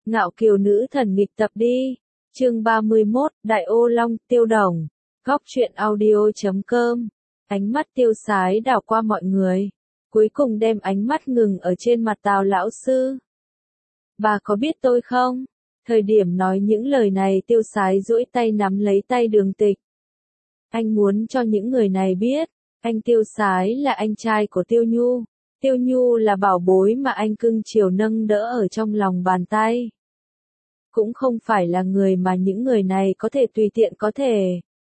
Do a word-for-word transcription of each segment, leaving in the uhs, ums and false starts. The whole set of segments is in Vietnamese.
Ngạo kiều nữ thần nghịch tập đi. Chương ba mươi mốt, Đại Ô Long, Tiêu Đồng. Góc truyện audio chấm com. Ánh mắt Tiêu Sái đảo qua mọi người, cuối cùng đem ánh mắt ngừng ở trên mặt Tào lão sư. Bà có biết tôi không? Thời điểm nói những lời này Tiêu Sái duỗi tay nắm lấy tay Đường Tịch. Anh muốn cho những người này biết, anh Tiêu Sái là anh trai của Tiêu Nhu. Tiêu Nhu là bảo bối mà anh cưng chiều nâng đỡ ở trong lòng bàn tay. Cũng không phải là người mà những người này có thể tùy tiện có thể.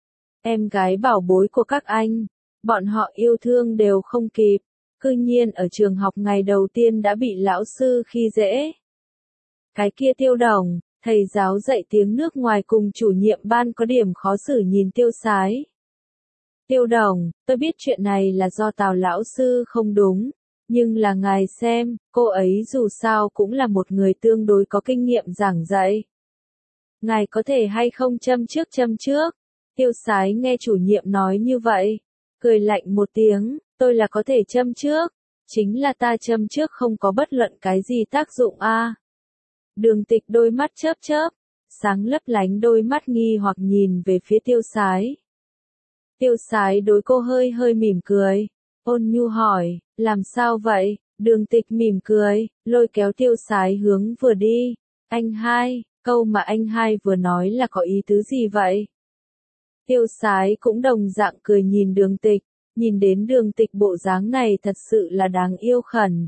Em gái bảo bối của các anh, bọn họ yêu thương đều không kịp, cư nhiên ở trường học ngày đầu tiên đã bị lão sư khi dễ. Cái kia Tiêu Đồng, thầy giáo dạy tiếng nước ngoài cùng chủ nhiệm ban có điểm khó xử nhìn Tiêu Sái. Tiêu Đồng, tôi biết chuyện này là do Tào lão sư không đúng, nhưng là ngài xem, cô ấy dù sao cũng là một người tương đối có kinh nghiệm giảng dạy. Ngài có thể hay không châm trước châm trước? Tiêu Sái nghe chủ nhiệm nói như vậy, cười lạnh một tiếng, tôi là có thể châm trước, chính là ta châm trước không có bất luận cái gì tác dụng a. À. Đường Tịch đôi mắt chớp chớp, sáng lấp lánh đôi mắt nghi hoặc nhìn về phía Tiêu Sái. Tiêu Sái đối cô hơi hơi mỉm cười, ôn nhu hỏi, làm sao vậy? Đường Tịch mỉm cười, lôi kéo Tiêu Sái hướng vừa đi. Anh hai, câu mà anh hai vừa nói là có ý tứ gì vậy? Tiêu Sái cũng đồng dạng cười nhìn Đường Tịch, nhìn đến Đường Tịch bộ dáng này thật sự là đáng yêu khẩn.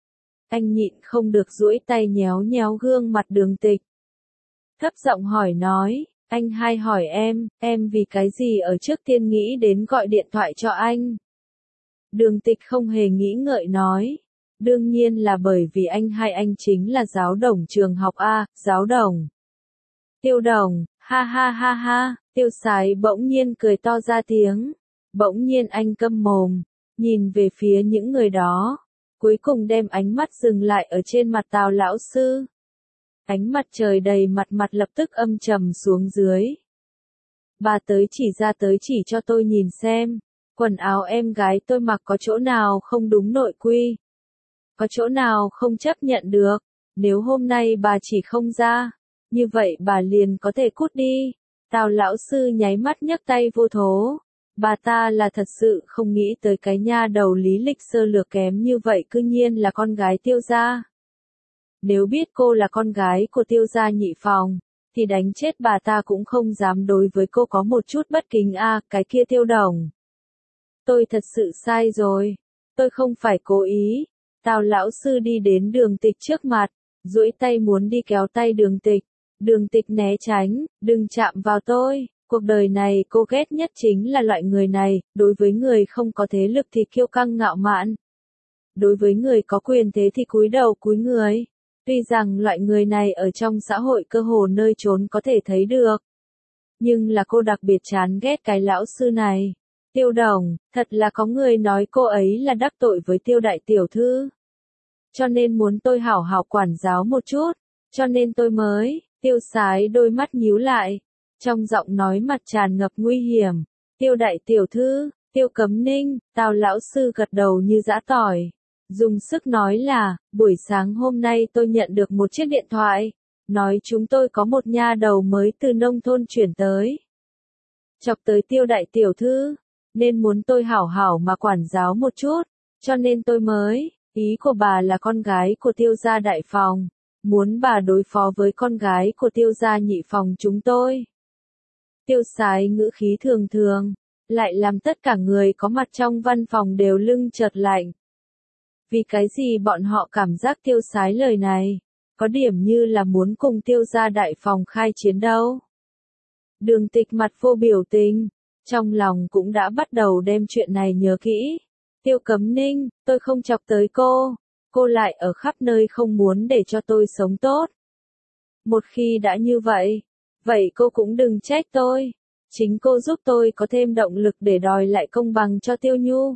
Anh nhịn không được duỗi tay nhéo nhéo gương mặt Đường Tịch. Thấp giọng hỏi nói, anh hai hỏi em, em vì cái gì ở trước tiên nghĩ đến gọi điện thoại cho anh? Đường Tịch không hề nghĩ ngợi nói, đương nhiên là bởi vì anh hai anh chính là giáo đồng trường học A, giáo đồng. Tiêu Đồng, ha ha ha ha, Tiêu Sái bỗng nhiên cười to ra tiếng, bỗng nhiên anh câm mồm, nhìn về phía những người đó, cuối cùng đem ánh mắt dừng lại ở trên mặt Tào lão sư. Ánh mặt trời đầy mặt mặt lập tức âm trầm xuống dưới. Bà tới chỉ ra tới chỉ cho tôi nhìn xem, quần áo em gái tôi mặc có chỗ nào không đúng nội quy, có chỗ nào không chấp nhận được, nếu hôm nay bà chỉ không ra, như vậy bà liền có thể cút đi. Tào lão sư nháy mắt nhấc tay vô thố, bà ta là thật sự không nghĩ tới cái nha đầu lý lịch sơ lược kém như vậy cư nhiên là con gái Tiêu gia. Nếu biết cô là con gái của Tiêu gia nhị phòng, thì đánh chết bà ta cũng không dám đối với cô có một chút bất kính a. À, cái kia Tiêu Đồng. Tôi thật sự sai rồi, tôi không phải cố ý. Tào lão sư đi đến Đường Tịch trước mặt, duỗi tay muốn đi kéo tay Đường Tịch. Đường Tịch né tránh, đừng chạm vào tôi. Cuộc đời này cô ghét nhất chính là loại người này, đối với người không có thế lực thì kiêu căng ngạo mạn. Đối với người có quyền thế thì cúi đầu cúi người. Tuy rằng loại người này ở trong xã hội cơ hồ nơi trốn có thể thấy được. Nhưng là cô đặc biệt chán ghét cái lão sư này. Tiêu Đồng, thật là có người nói cô ấy là đắc tội với Tiêu đại tiểu thư. Cho nên muốn tôi hảo hảo quản giáo một chút, cho nên tôi mới, Tiêu Sái đôi mắt nhíu lại, trong giọng nói mặt tràn ngập nguy hiểm. Tiêu đại tiểu thư, Tiêu Cấm Ninh, Tào lão sư gật đầu như giã tỏi. Dùng sức nói là, buổi sáng hôm nay tôi nhận được một chiếc điện thoại, nói chúng tôi có một nha đầu mới từ nông thôn chuyển tới. Chọc tới Tiêu đại tiểu thư, nên muốn tôi hảo hảo mà quản giáo một chút, cho nên tôi mới, ý của bà là con gái của Tiêu gia đại phòng, muốn bà đối phó với con gái của Tiêu gia nhị phòng chúng tôi. Tiêu Sái ngữ khí thường thường, lại làm tất cả người có mặt trong văn phòng đều lưng chợt lạnh. Vì cái gì bọn họ cảm giác Tiêu Sái lời này, có điểm như là muốn cùng Tiêu gia đại phòng khai chiến đâu. Đường Tịch mặt vô biểu tình, trong lòng cũng đã bắt đầu đem chuyện này nhớ kỹ. Tiêu Cấm Ninh, tôi không chọc tới cô, cô lại ở khắp nơi không muốn để cho tôi sống tốt. Một khi đã như vậy, vậy cô cũng đừng trách tôi, chính cô giúp tôi có thêm động lực để đòi lại công bằng cho Tiêu Nhu.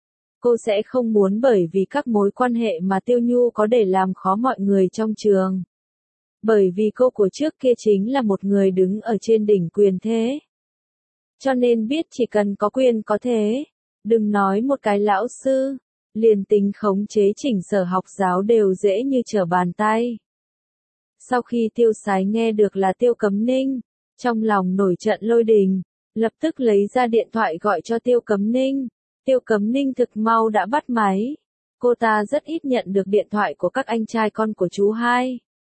Cô sẽ không muốn bởi vì các mối quan hệ mà Tiêu Nhu có để làm khó mọi người trong trường. Bởi vì cô của trước kia chính là một người đứng ở trên đỉnh quyền thế. Cho nên biết chỉ cần có quyền có thế, đừng nói một cái lão sư, liền tính khống chế chỉnh sở học giáo đều dễ như trở bàn tay. Sau khi Tiêu Sái nghe được là Tiêu Cấm Ninh, trong lòng nổi trận lôi đình, lập tức lấy ra điện thoại gọi cho Tiêu Cấm Ninh. Tiêu Cấm Ninh thực mau đã bắt máy. Cô ta rất ít nhận được điện thoại của các anh trai con của chú hai.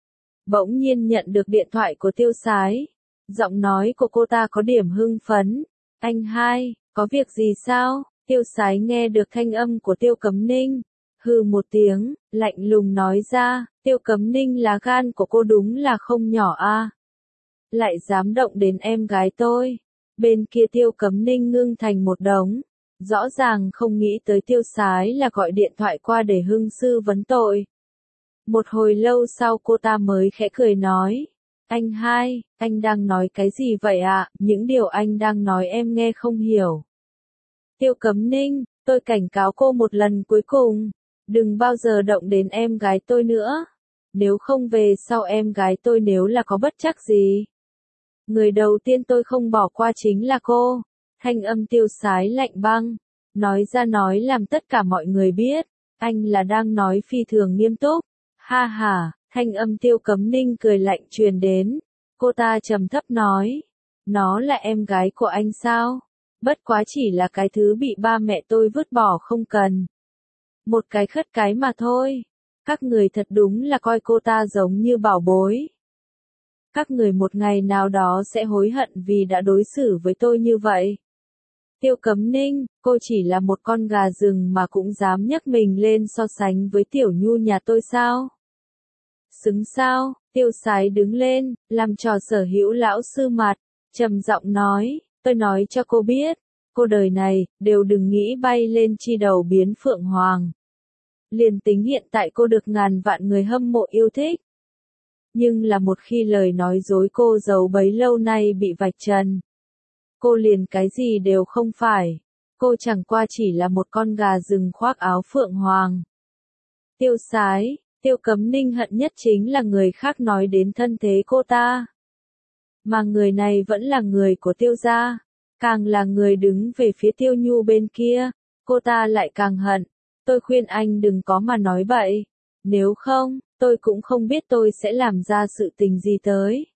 Bỗng nhiên nhận được điện thoại của Tiêu Sái. Giọng nói của cô ta có điểm hưng phấn. Anh hai, có việc gì sao? Tiêu Sái nghe được thanh âm của Tiêu Cấm Ninh. Hừ một tiếng, lạnh lùng nói ra, Tiêu Cấm Ninh là gan của cô đúng là không nhỏ a. Lại dám động đến em gái tôi. Bên kia Tiêu Cấm Ninh ngưng thành một đống. Rõ ràng không nghĩ tới Tiêu Sái là gọi điện thoại qua để hưng sư vấn tội. Một hồi lâu sau cô ta mới khẽ cười nói. Anh hai, anh đang nói cái gì vậy ạ? À? Những điều anh đang nói em nghe không hiểu. Tiêu Cấm Ninh, tôi cảnh cáo cô một lần cuối cùng. Đừng bao giờ động đến em gái tôi nữa. Nếu không về sau em gái tôi nếu là có bất trắc gì. Người đầu tiên tôi không bỏ qua chính là cô. Thanh âm Tiêu Sái lạnh băng. Nói ra nói làm tất cả mọi người biết. Anh là đang nói phi thường nghiêm túc. Ha ha, thanh âm Tiêu Cấm Ninh cười lạnh truyền đến. Cô ta trầm thấp nói. Nó là em gái của anh sao? Bất quá chỉ là cái thứ bị ba mẹ tôi vứt bỏ không cần. Một cái khất cái mà thôi. Các người thật đúng là coi cô ta giống như bảo bối. Các người một ngày nào đó sẽ hối hận vì đã đối xử với tôi như vậy. Tiêu Cấm Ninh, cô chỉ là một con gà rừng mà cũng dám nhấc mình lên so sánh với Tiểu Nhu nhà tôi sao? Xứng sao? Tiêu Sái đứng lên, làm trò sở hữu lão sư mặt, trầm giọng nói, tôi nói cho cô biết, cô đời này, đều đừng nghĩ bay lên chi đầu biến phượng hoàng. Liền tính hiện tại cô được ngàn vạn người hâm mộ yêu thích. Nhưng là một khi lời nói dối cô giấu bấy lâu nay bị vạch trần. Cô liền cái gì đều không phải. Cô chẳng qua chỉ là một con gà rừng khoác áo phượng hoàng. Tiêu Sái, Tiêu Cấm Ninh hận nhất chính là người khác nói đến thân thế cô ta. Mà người này vẫn là người của Tiêu gia. Càng là người đứng về phía Tiêu Nhu bên kia, cô ta lại càng hận. Tôi khuyên anh đừng có mà nói bậy. Nếu không, tôi cũng không biết tôi sẽ làm ra sự tình gì tới.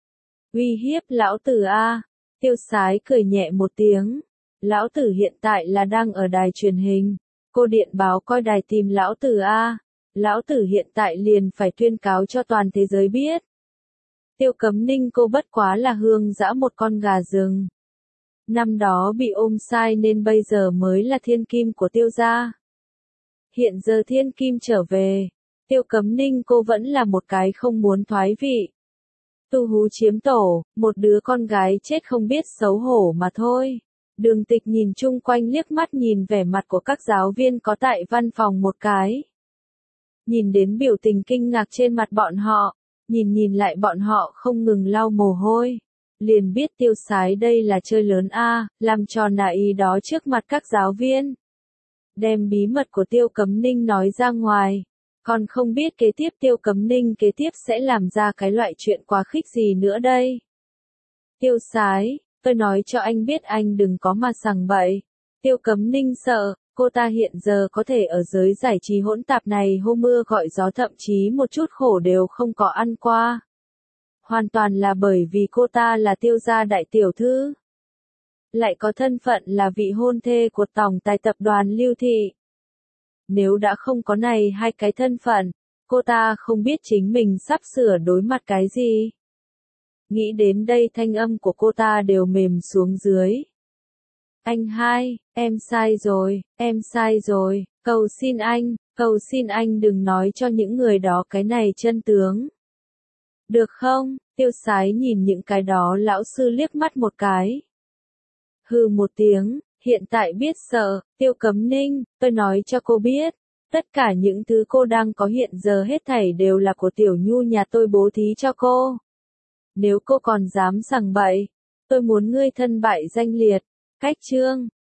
Uy hiếp lão tử a. Tiêu Sái cười nhẹ một tiếng. Lão tử hiện tại là đang ở đài truyền hình. Cô điện báo coi đài tìm lão tử a. Lão tử hiện tại liền phải tuyên cáo cho toàn thế giới biết. Tiêu Cấm Ninh cô bất quá là hương dã một con gà rừng. Năm đó bị ôm sai nên bây giờ mới là thiên kim của Tiêu gia. Hiện giờ thiên kim trở về. Tiêu Cấm Ninh cô vẫn là một cái không muốn thoái vị. Tu hú chiếm tổ, một đứa con gái chết không biết xấu hổ mà thôi. Đường Tịch nhìn chung quanh liếc mắt nhìn vẻ mặt của các giáo viên có tại văn phòng một cái. Nhìn đến biểu tình kinh ngạc trên mặt bọn họ, nhìn nhìn lại bọn họ không ngừng lau mồ hôi. Liền biết Tiêu Sái đây là chơi lớn a, làm trò nà ý đó trước mặt các giáo viên. Đem bí mật của Tiêu Cấm Ninh nói ra ngoài. Còn không biết kế tiếp Tiêu Cấm Ninh kế tiếp sẽ làm ra cái loại chuyện quá khích gì nữa đây. Tiêu Sái, tôi nói cho anh biết anh đừng có mà sằng bậy. Tiêu Cấm Ninh sợ, cô ta hiện giờ có thể ở giới giải trí hỗn tạp này hô mưa gọi gió thậm chí một chút khổ đều không có ăn qua. Hoàn toàn là bởi vì cô ta là Tiêu gia đại tiểu thư. Lại có thân phận là vị hôn thê của tổng tài tập đoàn Lưu Thị. Nếu đã không có này hai cái thân phận, cô ta không biết chính mình sắp sửa đối mặt cái gì. Nghĩ đến đây thanh âm của cô ta đều mềm xuống dưới. Anh hai, em sai rồi, em sai rồi, cầu xin anh, cầu xin anh đừng nói cho những người đó cái này chân tướng. Được không? Tiêu Sái nhìn những cái đó lão sư liếc mắt một cái. Hừ một tiếng, hiện tại biết sợ, Tiêu Cấm Ninh, tôi nói cho cô biết, tất cả những thứ cô đang có hiện giờ hết thảy đều là của Tiểu Nhu nhà tôi bố thí cho cô. Nếu cô còn dám sằng bậy, tôi muốn ngươi thân bại danh liệt. Cách chương